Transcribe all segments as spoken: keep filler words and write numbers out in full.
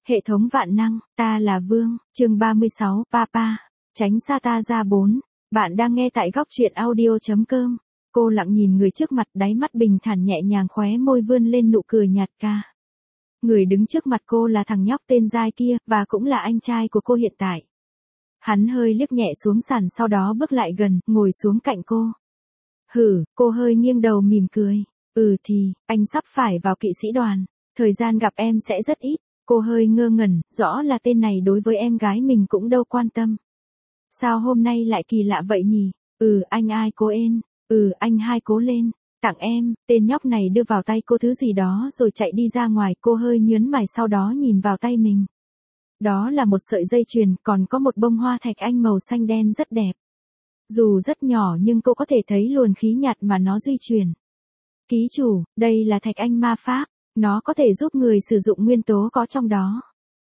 Hệ thống vạn năng, ta là Vương, chương ba mươi sáu, Papa, tránh xa ta ra bốn. Bạn đang nghe tại góc truyện audio.com. Cô lặng nhìn người trước mặt, đáy mắt bình thản nhẹ nhàng, khóe môi vươn lên nụ cười nhạt ca. Người đứng trước mặt cô là thằng nhóc tên Giai kia, và cũng là anh trai của cô hiện tại. Hắn hơi liếc nhẹ xuống sàn, sau đó bước lại gần, ngồi xuống cạnh cô. Hử, cô hơi nghiêng đầu mỉm cười. Ừ thì, anh sắp phải vào kỵ sĩ đoàn. Thời gian gặp em sẽ rất ít. Cô hơi ngơ ngẩn, rõ là tên này đối với em gái mình cũng đâu quan tâm. Sao hôm nay lại kỳ lạ vậy nhỉ? Ừ, anh ai cố ên. Ừ, anh hai cố lên. Tặng em. Tên nhóc này đưa vào tay cô thứ gì đó rồi chạy đi ra ngoài. Cô hơi nhớn mày, sau đó nhìn vào tay mình. Đó là một sợi dây chuyền, còn có một bông hoa thạch anh màu xanh đen rất đẹp. Dù rất nhỏ nhưng cô có thể thấy luồng khí nhạt mà nó di chuyển. Ký chủ, đây là thạch anh ma pháp. Nó có thể giúp người sử dụng nguyên tố có trong đó.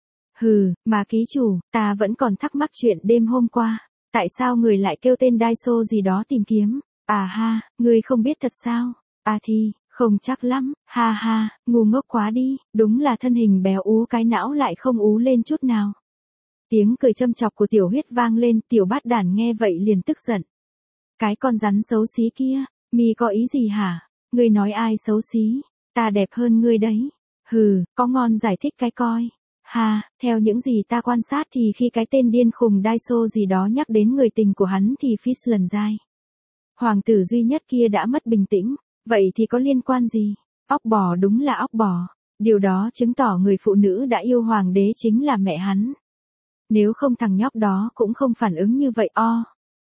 Hừ, mà ký chủ, ta vẫn còn thắc mắc chuyện đêm hôm qua. Tại sao người lại kêu tên Daiso gì đó tìm kiếm? À ha, người không biết thật sao? À thì, không chắc lắm, ha ha, ngu ngốc quá đi, đúng là thân hình béo ú cái não lại không ú lên chút nào. Tiếng cười châm chọc của Tiểu Huyết vang lên, Tiểu Bát Đản nghe vậy liền tức giận. Cái con rắn xấu xí kia, mi có ý gì hả? Ngươi nói ai xấu xí? Ta đẹp hơn ngươi đấy. Hừ, có ngon giải thích cái coi. Ha, theo những gì ta quan sát thì khi cái tên điên khùng Daiso gì đó nhắc đến người tình của hắn thì Fish lần dai. Hoàng tử duy nhất kia đã mất bình tĩnh. Vậy thì có liên quan gì? Óc bò đúng là óc bò. Điều đó chứng tỏ người phụ nữ đã yêu hoàng đế chính là mẹ hắn. Nếu không thằng nhóc đó cũng không phản ứng như vậy o.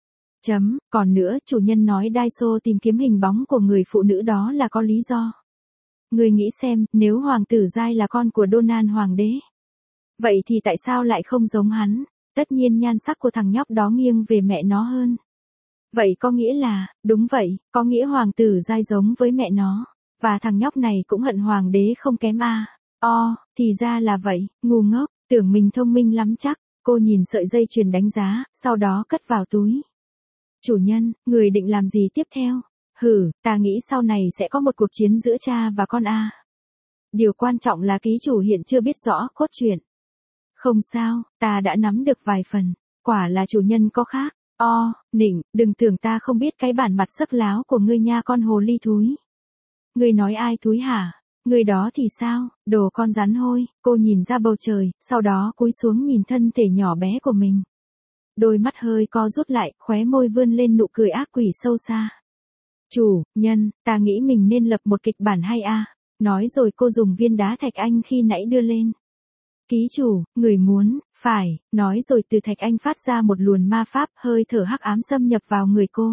Chấm, còn nữa, chủ nhân nói Daiso tìm kiếm hình bóng của người phụ nữ đó là có lý do. Người nghĩ xem, nếu hoàng tử Giai là con của Donan hoàng đế. Vậy thì tại sao lại không giống hắn? Tất nhiên nhan sắc của thằng nhóc đó nghiêng về mẹ nó hơn. Vậy có nghĩa là, đúng vậy, có nghĩa hoàng tử Giai giống với mẹ nó. Và thằng nhóc này cũng hận hoàng đế không kém a. O, thì ra là vậy, ngu ngốc, tưởng mình thông minh lắm chắc. Cô nhìn sợi dây chuyền đánh giá, sau đó cất vào túi. Chủ nhân, người định làm gì tiếp theo? Hử, ta nghĩ sau này sẽ có một cuộc chiến giữa cha và con a. Điều quan trọng là ký chủ hiện chưa biết rõ cốt truyện. Không sao, ta đã nắm được vài phần. Quả là chủ nhân có khác. O, nịnh, đừng tưởng ta không biết cái bản mặt sắc láo của ngươi nha con hồ ly thúi. Ngươi nói ai thúi hả? Người đó thì sao? Đồ con rắn hôi. Cô nhìn ra bầu trời, sau đó cúi xuống nhìn thân thể nhỏ bé của mình. Đôi mắt hơi co rút lại, khóe môi vươn lên nụ cười ác quỷ sâu xa. Chủ, nhân, ta nghĩ mình nên lập một kịch bản hay a. Nói rồi cô dùng viên đá thạch anh khi nãy đưa lên. Ký chủ, người muốn, phải, nói rồi từ thạch anh phát ra một luồng ma pháp, hơi thở hắc ám xâm nhập vào người cô.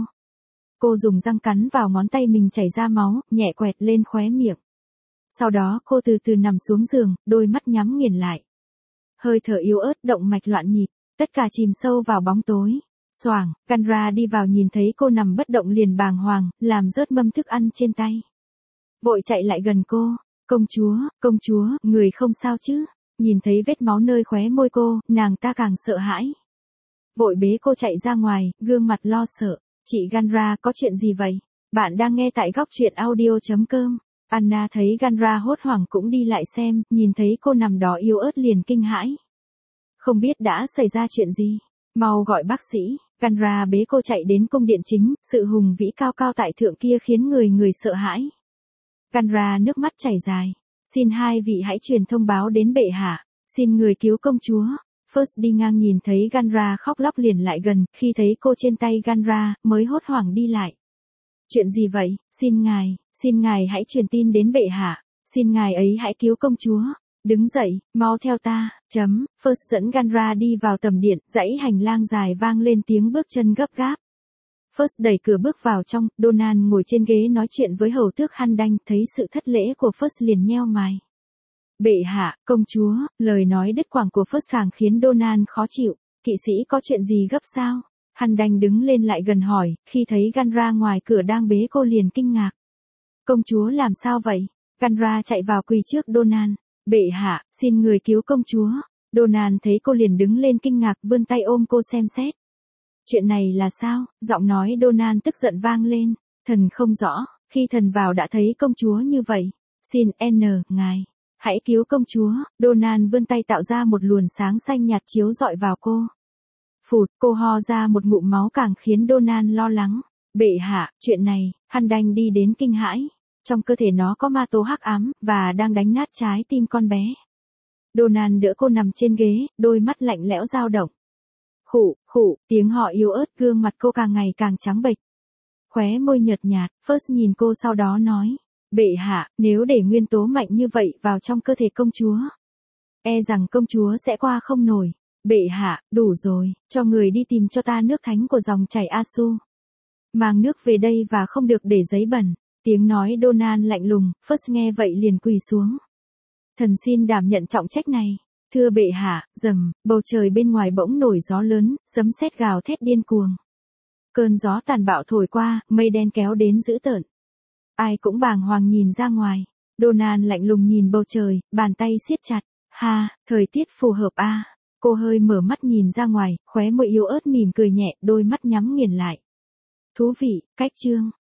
Cô dùng răng cắn vào ngón tay mình, chảy ra máu, nhẹ quẹt lên khóe miệng. Sau đó cô từ từ nằm xuống giường, đôi mắt nhắm nghiền lại. Hơi thở yếu ớt, động mạch loạn nhịp, tất cả chìm sâu vào bóng tối. Xoảng, Ganra đi vào nhìn thấy cô nằm bất động liền bàng hoàng, làm rớt mâm thức ăn trên tay. Vội chạy lại gần cô. Công chúa, công chúa, người không sao chứ? Nhìn thấy vết máu nơi khóe môi cô, nàng ta càng sợ hãi. Vội bế cô chạy ra ngoài, gương mặt lo sợ. Chị Ganra, có chuyện gì vậy? Bạn đang nghe tại góc truyện audio.com. Anna thấy Ganra hốt hoảng cũng đi lại xem, nhìn thấy cô nằm đó yếu ớt liền kinh hãi. Không biết đã xảy ra chuyện gì? Mau gọi bác sĩ. Ganra bế cô chạy đến cung điện chính, sự hùng vĩ cao cao tại thượng kia khiến người người sợ hãi. Ganra nước mắt chảy dài. Xin hai vị hãy truyền thông báo đến bệ hạ. Xin người cứu công chúa. First đi ngang nhìn thấy Ganra khóc lóc liền lại gần, khi thấy cô trên tay Ganra, mới hốt hoảng đi lại. Chuyện gì vậy? Xin ngài, xin ngài hãy truyền tin đến bệ hạ. Xin ngài ấy hãy cứu công chúa. Đứng dậy, mau theo ta. Chấm, First dẫn Ganra đi vào tầm điện, dãy hành lang dài vang lên tiếng bước chân gấp gáp. First đẩy cửa bước vào trong, Donan ngồi trên ghế nói chuyện với hầu tước Handanh, thấy sự thất lễ của First liền nheo mày. Bệ hạ, công chúa, lời nói đứt quãng của First càng khiến Donan khó chịu. Kỵ sĩ có chuyện gì gấp sao? Handanh đứng lên lại gần hỏi, khi thấy Ganra ngoài cửa đang bế cô liền kinh ngạc. Công chúa làm sao vậy? Ganra chạy vào quỳ trước Donan. Bệ hạ, xin người cứu công chúa. Donan thấy cô liền đứng lên kinh ngạc, vươn tay ôm cô xem xét. Chuyện này là sao? Giọng nói Donan tức giận vang lên. Thần không rõ, khi thần vào đã thấy công chúa như vậy. Xin N, ngài. Hãy cứu công chúa, Donald vươn tay tạo ra một luồng sáng xanh nhạt chiếu rọi vào cô. Phụt, cô ho ra một ngụm máu càng khiến Donald lo lắng. Bệ hạ, chuyện này, hắn đành đi đến kinh hãi. Trong cơ thể nó có ma tố hắc ám, và đang đánh nát trái tim con bé. Donald đỡ cô nằm trên ghế, đôi mắt lạnh lẽo dao động. Khụ, khụ, tiếng họ yếu ớt, gương mặt cô càng ngày càng trắng bệch. Khóe môi nhợt nhạt, First nhìn cô sau đó nói. Bệ hạ, nếu để nguyên tố mạnh như vậy vào trong cơ thể công chúa, e rằng công chúa sẽ qua không nổi. Bệ hạ, đủ rồi, cho người đi tìm cho ta nước thánh của dòng chảy Asu. Mang nước về đây và không được để giấy bẩn. Tiếng nói Donald lạnh lùng, First nghe vậy liền quỳ xuống. Thần xin đảm nhận trọng trách này. Thưa bệ hạ, rầm, bầu trời bên ngoài bỗng nổi gió lớn, sấm sét gào thét điên cuồng. Cơn gió tàn bạo thổi qua, mây đen kéo đến dữ tợn. Ai cũng bàng hoàng nhìn ra ngoài. Donald lạnh lùng nhìn bầu trời, bàn tay siết chặt. Ha, thời tiết phù hợp a. À. Cô hơi mở mắt nhìn ra ngoài, khóe môi yếu ớt mỉm cười nhẹ, đôi mắt nhắm nghiền lại. Thú vị, cách chương.